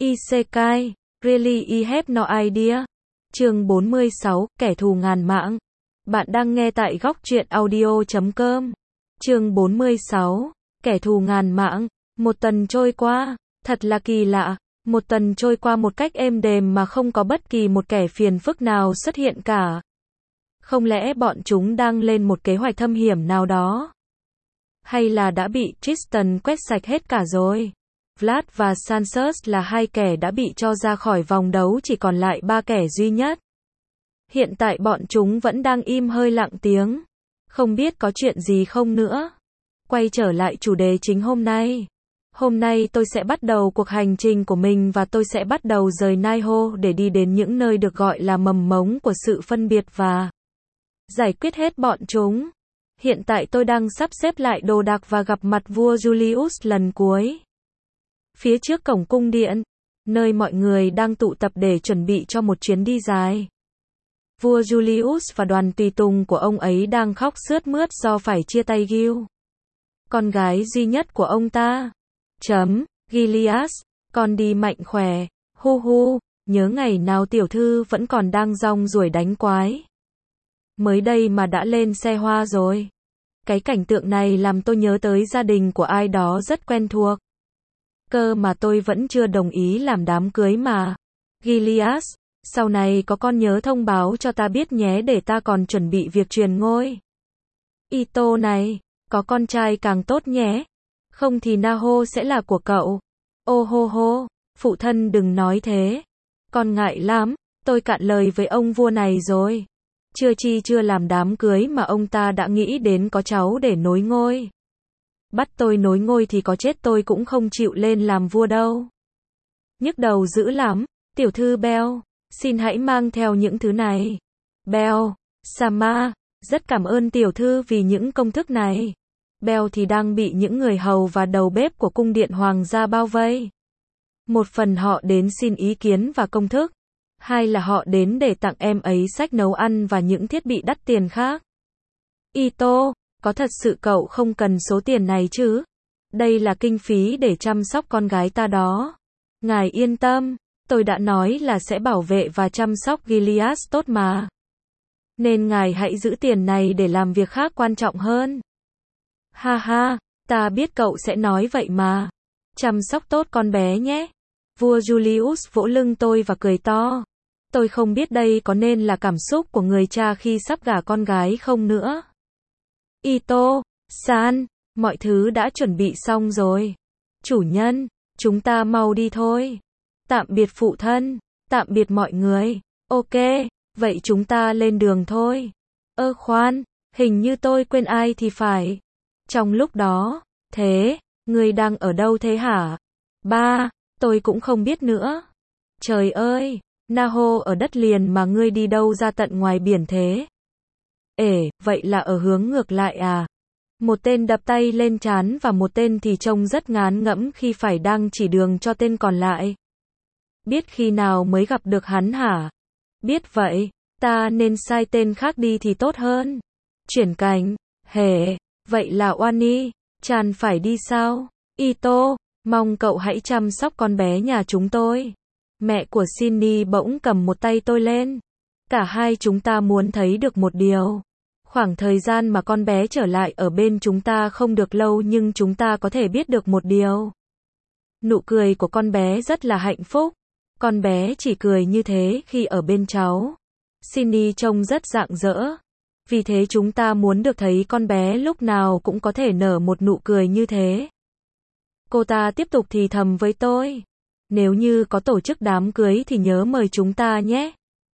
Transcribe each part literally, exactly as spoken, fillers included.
Isekai, really I have no idea. Chương bốn mươi sáu, kẻ thù ngàn mạng. Bạn đang nghe tại góc truyện audio chấm com. Chương bốn mươi sáu, kẻ thù ngàn mạng. Một tuần trôi qua, thật là kỳ lạ. Một tuần trôi qua một cách êm đềm mà không có bất kỳ một kẻ phiền phức nào xuất hiện cả. Không lẽ bọn chúng đang lên một kế hoạch thâm hiểm nào đó? Hay là đã bị Tristan quét sạch hết cả rồi? Vlad và Sanchez là hai kẻ đã bị cho ra khỏi vòng đấu, chỉ còn lại ba kẻ duy nhất. Hiện tại bọn chúng vẫn đang im hơi lặng tiếng. Không biết có chuyện gì không nữa. Quay trở lại chủ đề chính hôm nay. Hôm nay tôi sẽ bắt đầu cuộc hành trình của mình và tôi sẽ bắt đầu rời Naiho để đi đến những nơi được gọi là mầm mống của sự phân biệt và giải quyết hết bọn chúng. Hiện tại tôi đang sắp xếp lại đồ đạc và gặp mặt vua Julius lần cuối. Phía trước cổng cung điện, nơi mọi người đang tụ tập để chuẩn bị cho một chuyến đi dài. Vua Julius và đoàn tùy tùng của ông ấy đang khóc sướt mướt do phải chia tay Gil, con gái duy nhất của ông ta. Chấm, Gilead, con đi mạnh khỏe, hu hu, nhớ ngày nào tiểu thư vẫn còn đang rong ruổi đánh quái. Mới đây mà đã lên xe hoa rồi. Cái cảnh tượng này làm tôi nhớ tới gia đình của ai đó rất quen thuộc. Cơ mà tôi vẫn chưa đồng ý làm đám cưới mà. Gilead, sau này có con nhớ thông báo cho ta biết nhé, để ta còn chuẩn bị việc truyền ngôi. Ito này, có con trai càng tốt nhé. Không thì Naho sẽ là của cậu. Ô hô hô, phụ thân đừng nói thế. Con ngại lắm, tôi cạn lời với ông vua này rồi. Chưa chi chưa làm đám cưới mà ông ta đã nghĩ đến có cháu để nối ngôi. Bắt tôi nối ngôi thì có chết tôi cũng không chịu lên làm vua đâu. Nhức đầu dữ lắm. Tiểu thư Bell, xin hãy mang theo những thứ này. Bell, Sama, rất cảm ơn tiểu thư vì những công thức này. Bell thì đang bị những người hầu và đầu bếp của cung điện hoàng gia bao vây. Một phần họ đến xin ý kiến và công thức. Hai là họ đến để tặng em ấy sách nấu ăn và những thiết bị đắt tiền khác. Ito, có thật sự cậu không cần số tiền này chứ? Đây là kinh phí để chăm sóc con gái ta đó. Ngài yên tâm, tôi đã nói là sẽ bảo vệ và chăm sóc Gilead tốt mà. Nên ngài hãy giữ tiền này để làm việc khác quan trọng hơn. Ha ha, ta biết cậu sẽ nói vậy mà. Chăm sóc tốt con bé nhé. Vua Julius vỗ lưng tôi và cười to. Tôi không biết đây có nên là cảm xúc của người cha khi sắp gả con gái không nữa. Ito, San, mọi thứ đã chuẩn bị xong rồi. Chủ nhân, chúng ta mau đi thôi. Tạm biệt phụ thân, tạm biệt mọi người. Ok, vậy chúng ta lên đường thôi. Ơ khoan, hình như tôi quên ai thì phải. Trong lúc đó, thế, người đang ở đâu thế hả? Ba, tôi cũng không biết nữa. Trời ơi, Naho ở đất liền mà ngươi đi đâu ra tận ngoài biển thế? Ể, vậy là ở hướng ngược lại à? Một tên đập tay lên trán và một tên thì trông rất ngán ngẩm khi phải đang chỉ đường cho tên còn lại. Biết khi nào mới gặp được hắn hả? Biết vậy, ta nên sai tên khác đi thì tốt hơn. Chuyển cảnh, hề, vậy là Oani, Chan phải đi sao? Ito, mong cậu hãy chăm sóc con bé nhà chúng tôi. Mẹ của Shinny bỗng cầm một tay tôi lên. Cả hai chúng ta muốn thấy được một điều. Khoảng thời gian mà con bé trở lại ở bên chúng ta không được lâu, nhưng chúng ta có thể biết được một điều. Nụ cười của con bé rất là hạnh phúc. Con bé chỉ cười như thế khi ở bên cháu. Shinny trông rất rạng rỡ. Vì thế chúng ta muốn được thấy con bé lúc nào cũng có thể nở một nụ cười như thế. Cô ta tiếp tục thì thầm với tôi. Nếu như có tổ chức đám cưới thì nhớ mời chúng ta nhé.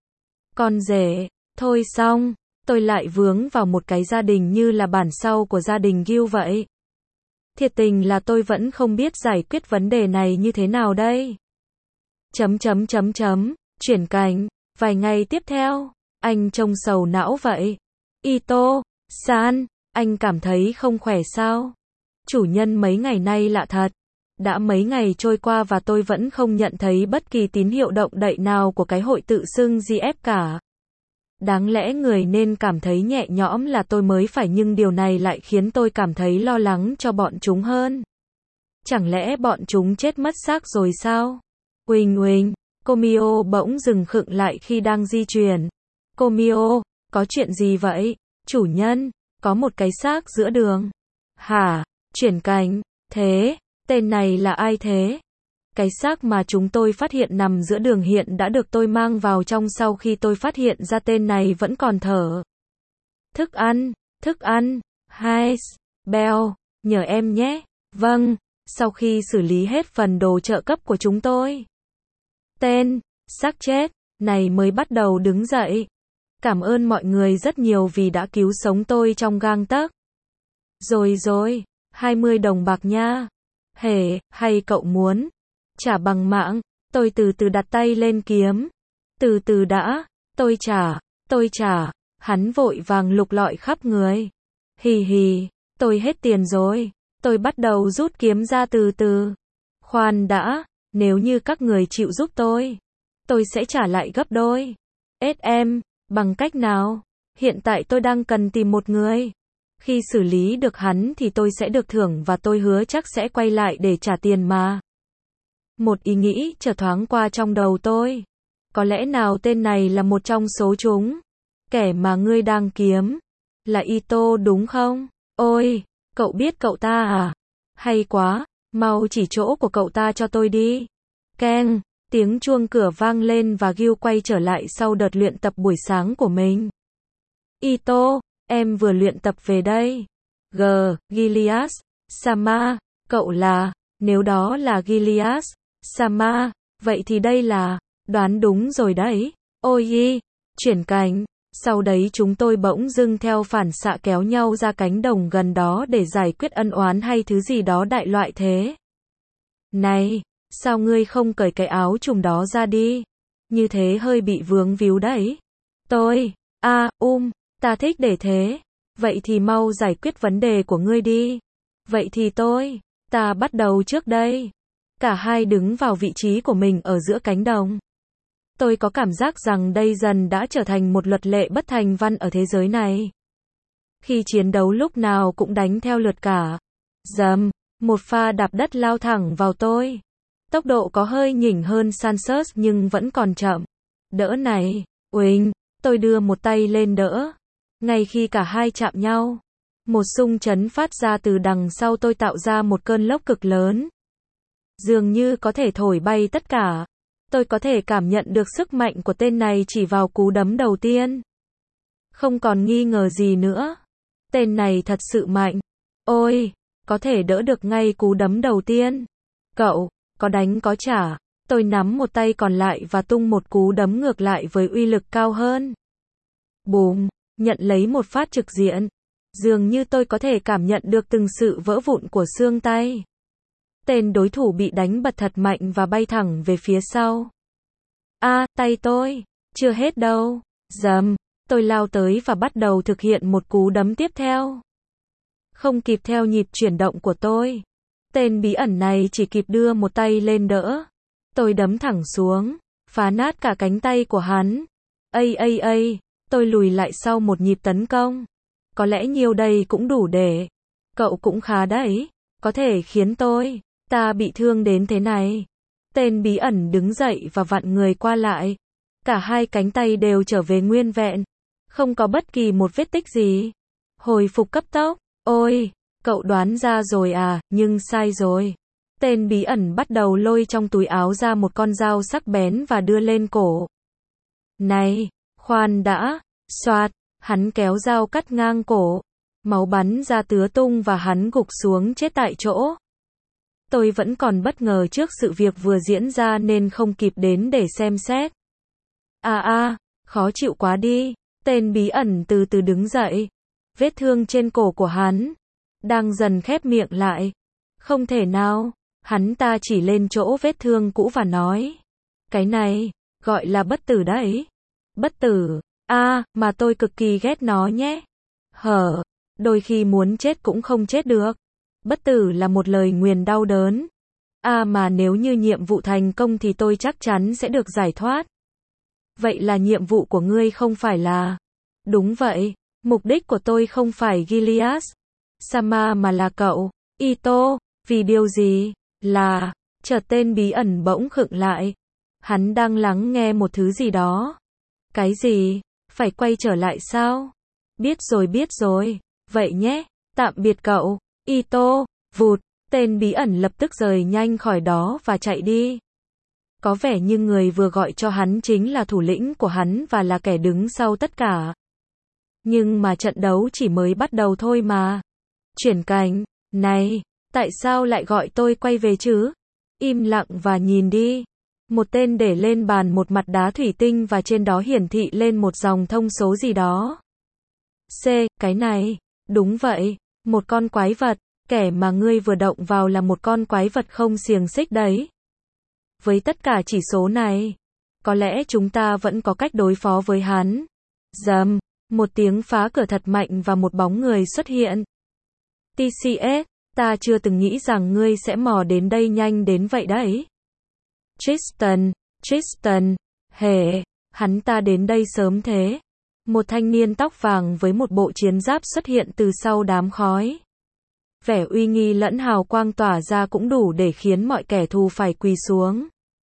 Con rể, thôi xong, tôi lại vướng vào một cái gia đình như là bản sau của gia đình Gil vậy. Thiệt tình là tôi vẫn không biết giải quyết vấn đề này như thế nào đây. Chấm chấm chấm chấm, chuyển cảnh, vài ngày tiếp theo, anh trông sầu não vậy. Ito, San, anh cảm thấy không khỏe sao? Chủ nhân mấy ngày nay lạ thật. Đã mấy ngày trôi qua và tôi vẫn không nhận thấy bất kỳ tín hiệu động đậy nào của cái hội tự xưng giê ép cả. Đáng lẽ người nên cảm thấy nhẹ nhõm là tôi mới phải, nhưng điều này lại khiến tôi cảm thấy lo lắng cho bọn chúng hơn. Chẳng lẽ bọn chúng chết mất xác rồi sao? Uỳnh uỳnh, cô Mio bỗng dừng khựng lại khi đang di chuyển. Cô Mio, có chuyện gì vậy? Chủ nhân, có một cái xác giữa đường. Hả? Chuyển cảnh, thế, tên này là ai thế? Cái xác mà chúng tôi phát hiện nằm giữa đường hiện đã được tôi mang vào trong sau khi tôi phát hiện ra tên này vẫn còn thở. Thức ăn, thức ăn, hai, Bell, nhờ em nhé. Vâng, sau khi xử lý hết phần đồ trợ cấp của chúng tôi. Tên, xác chết, này mới bắt đầu đứng dậy. Cảm ơn mọi người rất nhiều vì đã cứu sống tôi trong gang tấc. Rồi rồi, hai mươi đồng bạc nha. Hề, hay cậu muốn trả bằng mạng? Tôi từ từ đặt tay lên kiếm. Từ từ đã, tôi trả, tôi trả. Hắn vội vàng lục lọi khắp người. Hì hì, tôi hết tiền rồi. Tôi bắt đầu rút kiếm ra từ từ. Khoan đã, nếu như các người chịu giúp tôi, tôi sẽ trả lại gấp đôi. ét em, bằng cách nào? Hiện tại tôi đang cần tìm một người. Khi xử lý được hắn thì tôi sẽ được thưởng và tôi hứa chắc sẽ quay lại để trả tiền mà. Một ý nghĩ chợt thoáng qua trong đầu tôi. Có lẽ nào tên này là một trong số chúng? Kẻ mà ngươi đang kiếm là Ito đúng không? Ôi, cậu biết cậu ta à? Hay quá, mau chỉ chỗ của cậu ta cho tôi đi. Keng, tiếng chuông cửa vang lên và Gil quay trở lại sau đợt luyện tập buổi sáng của mình. Ito, em vừa luyện tập về đây. G, Gilias, Sama, cậu là, nếu đó là Gilias, Sama, vậy thì đây là, đoán đúng rồi đấy. Ôi, chuyển cảnh. Sau đấy chúng tôi bỗng dưng theo phản xạ kéo nhau ra cánh đồng gần đó để giải quyết ân oán hay thứ gì đó đại loại thế. Này, sao ngươi không cởi cái áo trùm đó ra đi? Như thế hơi bị vướng víu đấy. Tôi, a, à, um, ta thích để thế. Vậy thì mau giải quyết vấn đề của ngươi đi. Vậy thì tôi, ta bắt đầu trước đây. Cả hai đứng vào vị trí của mình ở giữa cánh đồng. Tôi có cảm giác rằng đây dần đã trở thành một luật lệ bất thành văn ở thế giới này. Khi chiến đấu lúc nào cũng đánh theo lượt cả. Dầm, một pha đạp đất lao thẳng vào tôi. Tốc độ có hơi nhỉnh hơn Sanchez nhưng vẫn còn chậm. Đỡ này, uỳnh, tôi đưa một tay lên đỡ. Ngay khi cả hai chạm nhau, một xung chấn phát ra từ đằng sau tôi tạo ra một cơn lốc cực lớn. Dường như có thể thổi bay tất cả. Tôi có thể cảm nhận được sức mạnh của tên này chỉ vào cú đấm đầu tiên. Không còn nghi ngờ gì nữa. Tên này thật sự mạnh. Ôi, có thể đỡ được ngay cú đấm đầu tiên. Cậu, có đánh có trả. Tôi nắm một tay còn lại và tung một cú đấm ngược lại với uy lực cao hơn. Bùm, nhận lấy một phát trực diện. Dường như tôi có thể cảm nhận được từng sự vỡ vụn của xương tay. Tên đối thủ bị đánh bật thật mạnh và bay thẳng về phía sau. A, à, tay tôi. Chưa hết đâu. Dầm. Tôi lao tới và bắt đầu thực hiện một cú đấm tiếp theo. Không kịp theo nhịp chuyển động của tôi. Tên bí ẩn này chỉ kịp đưa một tay lên đỡ. Tôi đấm thẳng xuống, phá nát cả cánh tay của hắn. Ây ây ây, tôi lùi lại sau một nhịp tấn công. Có lẽ nhiều đây cũng đủ để. Cậu cũng khá đấy. Có thể khiến tôi, ta bị thương đến thế này. Tên bí ẩn đứng dậy và vặn người qua lại. Cả hai cánh tay đều trở về nguyên vẹn. Không có bất kỳ một vết tích gì. Hồi phục cấp tốc. Ôi, cậu đoán ra rồi à, nhưng sai rồi. Tên bí ẩn bắt đầu lôi trong túi áo ra một con dao sắc bén và đưa lên cổ. Này, khoan đã, xoạt, hắn kéo dao cắt ngang cổ. Máu bắn ra tứa tung và hắn gục xuống chết tại chỗ. Tôi vẫn còn bất ngờ trước sự việc vừa diễn ra nên không kịp đến để xem xét. À à, khó chịu quá đi. Tên bí ẩn từ từ đứng dậy. Vết thương trên cổ của hắn đang dần khép miệng lại. Không thể nào. Hắn ta chỉ lên chỗ vết thương cũ và nói. Cái này, gọi là bất tử đấy. Bất tử. À, mà tôi cực kỳ ghét nó nhé. Hở, đôi khi muốn chết cũng không chết được. Bất tử là một lời nguyền đau đớn. À mà nếu như nhiệm vụ thành công thì tôi chắc chắn sẽ được giải thoát. Vậy là nhiệm vụ của ngươi không phải là... Đúng vậy, mục đích của tôi không phải Gilias, Sama mà là cậu, Ito. Vì điều gì? Là... Chợt tên bí ẩn bỗng khựng lại. Hắn đang lắng nghe một thứ gì đó. Cái gì? Phải quay trở lại sao? Biết rồi biết rồi. Vậy nhé. Tạm biệt cậu. Ito. Vụt. Tên bí ẩn lập tức rời nhanh khỏi đó và chạy đi. Có vẻ như người vừa gọi cho hắn chính là thủ lĩnh của hắn và là kẻ đứng sau tất cả. Nhưng mà trận đấu chỉ mới bắt đầu thôi mà. Chuyển cảnh. Này, tại sao lại gọi tôi quay về chứ? Im lặng và nhìn đi. Một tên để lên bàn một mặt đá thủy tinh và trên đó hiển thị lên một dòng thông số gì đó. C, cái này. Đúng vậy. Một con quái vật. Kẻ mà ngươi vừa động vào là một con quái vật không xiềng xích đấy. Với tất cả chỉ số này, có lẽ chúng ta vẫn có cách đối phó với hắn. Dầm, một tiếng phá cửa thật mạnh và một bóng người xuất hiện. tê xê ét, ta chưa từng nghĩ rằng ngươi sẽ mò đến đây nhanh đến vậy đấy. Tristan, Tristan, hề, hắn ta đến đây sớm thế. Một thanh niên tóc vàng với một bộ chiến giáp xuất hiện từ sau đám khói. Vẻ uy nghi lẫn hào quang tỏa ra cũng đủ để khiến mọi kẻ thù phải quỳ xuống.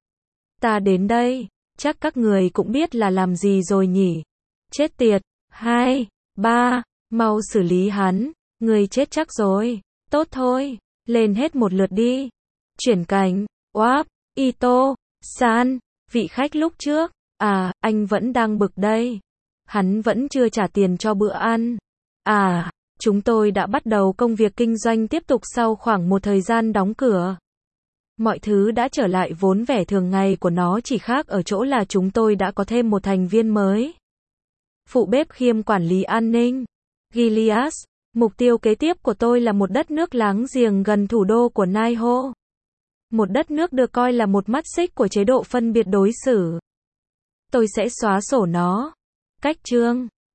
Ta đến đây, chắc các người cũng biết là làm gì rồi nhỉ? Chết tiệt, hai, ba, mau xử lý hắn, người chết chắc rồi. Tốt thôi, lên hết một lượt đi. Chuyển cảnh, oáp, Ito, san, vị khách lúc trước, à, anh vẫn đang bực đây. Hắn vẫn chưa trả tiền cho bữa ăn. À, chúng tôi đã bắt đầu công việc kinh doanh tiếp tục sau khoảng một thời gian đóng cửa. Mọi thứ đã trở lại vốn vẻ thường ngày của nó, chỉ khác ở chỗ là chúng tôi đã có thêm một thành viên mới. Phụ bếp kiêm quản lý an ninh. Gilead, mục tiêu kế tiếp của tôi là một đất nước láng giềng gần thủ đô của Naiho. Một đất nước được coi là một mắt xích của chế độ phân biệt đối xử. Tôi sẽ xóa sổ nó. Cách chương